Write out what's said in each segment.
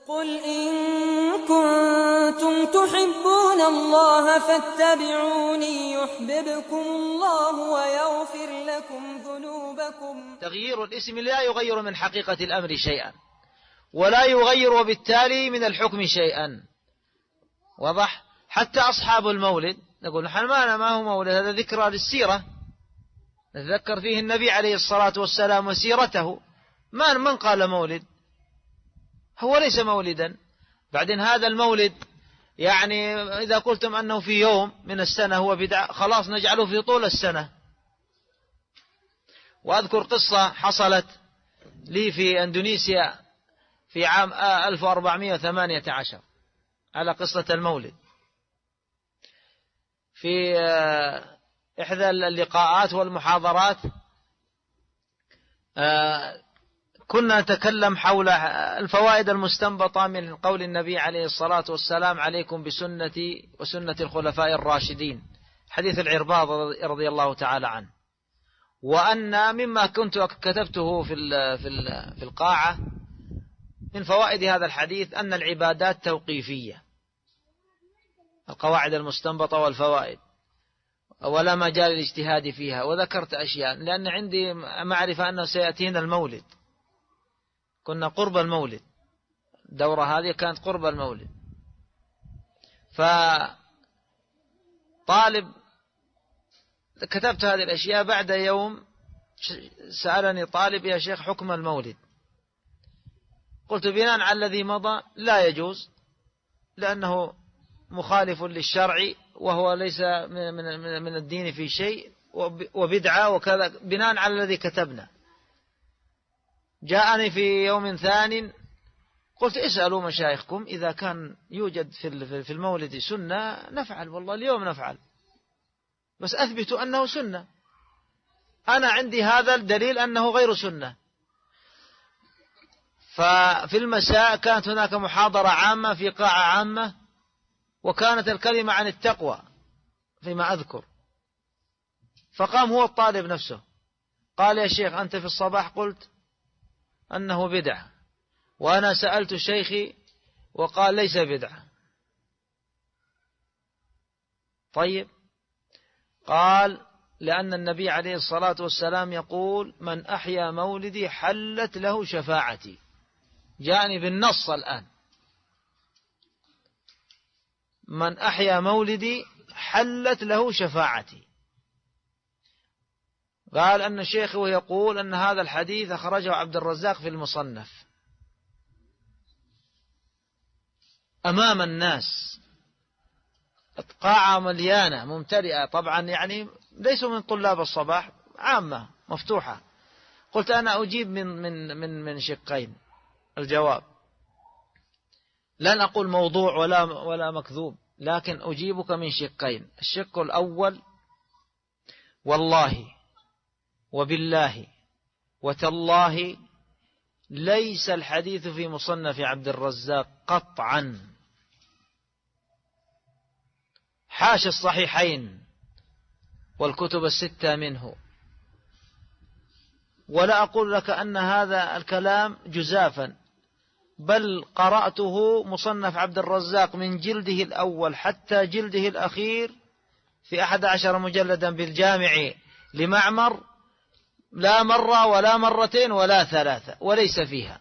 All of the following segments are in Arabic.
قل إن كنتم تحبون الله فاتبعوني يحببكم الله ويغفر لكم ذنوبكم. تغيير الاسم لا يغير من حقيقة الأمر شيئا، ولا يغير بالتالي من الحكم شيئا. واضح؟ حتى أصحاب المولد نقول نحن ما هو مولد، هذا ذكرى للسيرة، نتذكر فيه النبي عليه الصلاة والسلام وسيرته. من قال مولد؟ هو ليس مولدا. بعدين هذا المولد يعني إذا قلتم أنه في يوم من السنة هو بدعة، خلاص نجعله في طول السنة. وأذكر قصة حصلت لي في أندونيسيا في عام 1418 على قصة المولد. في إحدى اللقاءات والمحاضرات كنا نتكلم حول الفوائد المستنبطة من قول النبي عليه الصلاة والسلام: عليكم بسنتي وسنة الخلفاء الراشدين، حديث العرباض رضي الله تعالى عنه. وأن مما كنت كتبته في القاعة من فوائد هذا الحديث أن العبادات توقيفية، القواعد المستنبطة والفوائد، ولا مجال الاجتهاد فيها. وذكرت أشياء لأن عندي معرفة أنه سيأتينا المولد، كنا قرب المولد، الدورة هذه كانت قرب المولد. فطالب كتبت هذه الأشياء، بعد يوم سألني طالب: يا شيخ حكم المولد؟ قلت بناء على الذي مضى لا يجوز، لأنه مخالف للشرع وهو ليس من الدين في شيء وبدعة وكذا، بناء على الذي كتبنا. جاءني في يوم ثاني قلت: اسألوا مشايخكم إذا كان يوجد في المولد سنة نفعل، والله اليوم نفعل، بس أثبتوا أنه سنة. أنا عندي هذا الدليل أنه غير سنة. ففي المساء كانت هناك محاضرة عامة في قاعة عامة، وكانت الكلمة عن التقوى فيما أذكر. فقام هو الطالب نفسه قال: يا شيخ أنت في الصباح قلت أنه بدعة، وأنا سألت شيخي وقال ليس بدعة. طيب، قال: لأن النبي عليه الصلاة والسلام يقول: من أحيا مولدي حلت له شفاعتي. جاءني بالنص الآن: من أحيا مولدي حلت له شفاعتي. قال أن شيخه يقول أن هذا الحديث أخرجه عبد الرزاق في المصنف. أمام الناس، قاعة مليانة ممتلئة، طبعا يعني ليسوا من طلاب الصباح، عامة مفتوحة. قلت: أنا أجيب من شقين. الجواب: لن أقول موضوع ولا مكذوب، لكن أجيبك من شقين. الشق الأول: والله وبالله وتالله ليس الحديث في مصنف عبد الرزاق قطعا، حاشا الصحيحين والكتب الستة منه. ولا أقول لك أن هذا الكلام جزافا، بل قرأته مصنف عبد الرزاق من جلده الأول حتى جلده الأخير في 11 مجلدا بالجامع لمعمر، لا مرة ولا مرتين ولا ثلاثة، وليس فيها.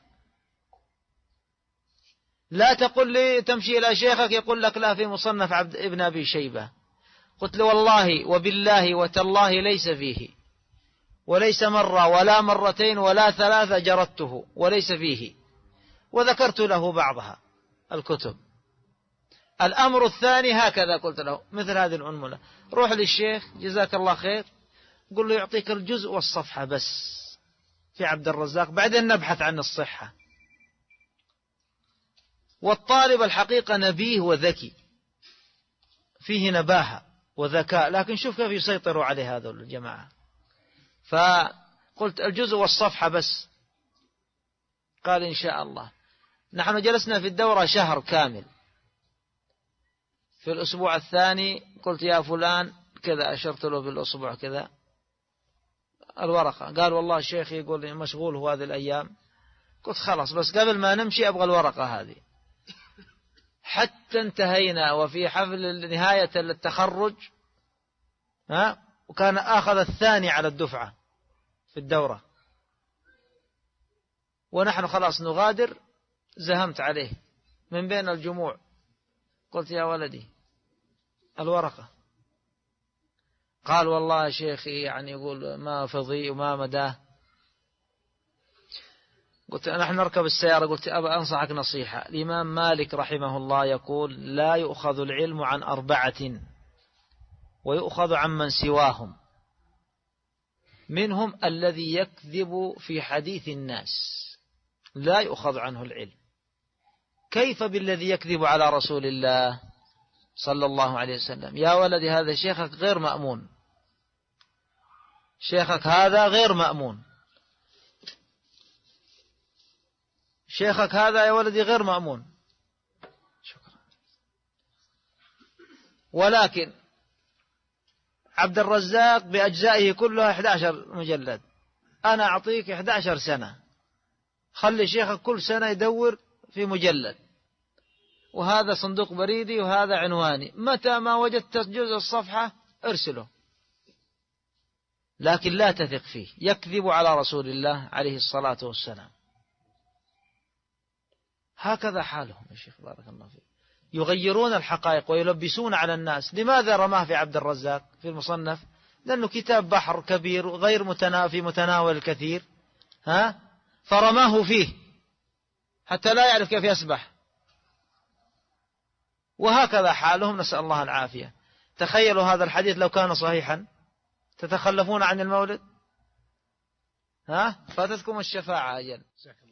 لا تقل لي تمشي إلى شيخك يقول لك لا في مصنف ابن أبي شيبة. قلت له: والله وبالله وتالله ليس فيه، وليس مرة ولا مرتين ولا ثلاثة جردته، وليس فيه. وذكرت له بعضها الكتب. الأمر الثاني هكذا قلت له مثل هذه الأنملة: روح للشيخ جزاك الله خير، قل له يعطيك الجزء والصفحة بس في عبد الرزاق، بعدين نبحث عن الصحة. والطالب الحقيقة نبيه وذكي، فيه نباهة وذكاء، لكن شوف كيف يسيطروا عليه هذول الجماعة. فقلت: الجزء والصفحة بس. قال: إن شاء الله. نحن جلسنا في الدورة شهر كامل. في الأسبوع الثاني قلت: يا فلان كذا، أشرت له بالأسبوع كذا الورقة. قال: والله الشيخ يقول مشغول هو هذه الأيام. قلت: خلاص، بس قبل ما نمشي أبغى الورقة هذه. حتى انتهينا وفي حفل نهاية التخرج، وكان أخذ الثاني على الدفعة في الدورة، ونحن خلاص نغادر. زهمت عليه من بين الجموع، قلت يا ولدي الورقة. قال والله يا شيخي يعني يقول ما فضي وما مداه. قلت نحن نركب السيارة، قلت أبا أنصحك نصيحة. الإمام مالك رحمه الله يقول لا يؤخذ العلم عن 4 ويؤخذ عن من سواهم، منهم الذي يكذب في حديث الناس لا يؤخذ عنه العلم. كيف بالذي يكذب على رسول الله صلى الله عليه وسلم؟ يا ولدي هذا شيخك غير مأمون، شيخك هذا غير مأمون، شيخك هذا يا ولدي غير مأمون. شكرا. ولكن عبد الرزاق بأجزائه كلها 11 مجلد، أنا أعطيك 11 سنة، خلي شيخك كل سنة يدور في مجلد، وهذا صندوق بريدي وهذا عنواني، متى ما وجدت جزء الصفحة ارسله، لكن لا تثق فيه، يكذب على رسول الله عليه الصلاة والسلام. هكذا حالهم يا شيخ بارك الله فيك، يغيرون الحقائق ويلبسون على الناس. لماذا رماه في عبد الرزاق في المصنف؟ لأنه كتاب بحر كبير غير في متناول الكثير، فرماه فيه حتى لا يعرف كيف يسبح. وهكذا حالهم، نسأل الله العافية. تخيلوا هذا الحديث لو كان صحيحا، تتخلفون عن المولد؟ فاتتكم الشفاعة أجل.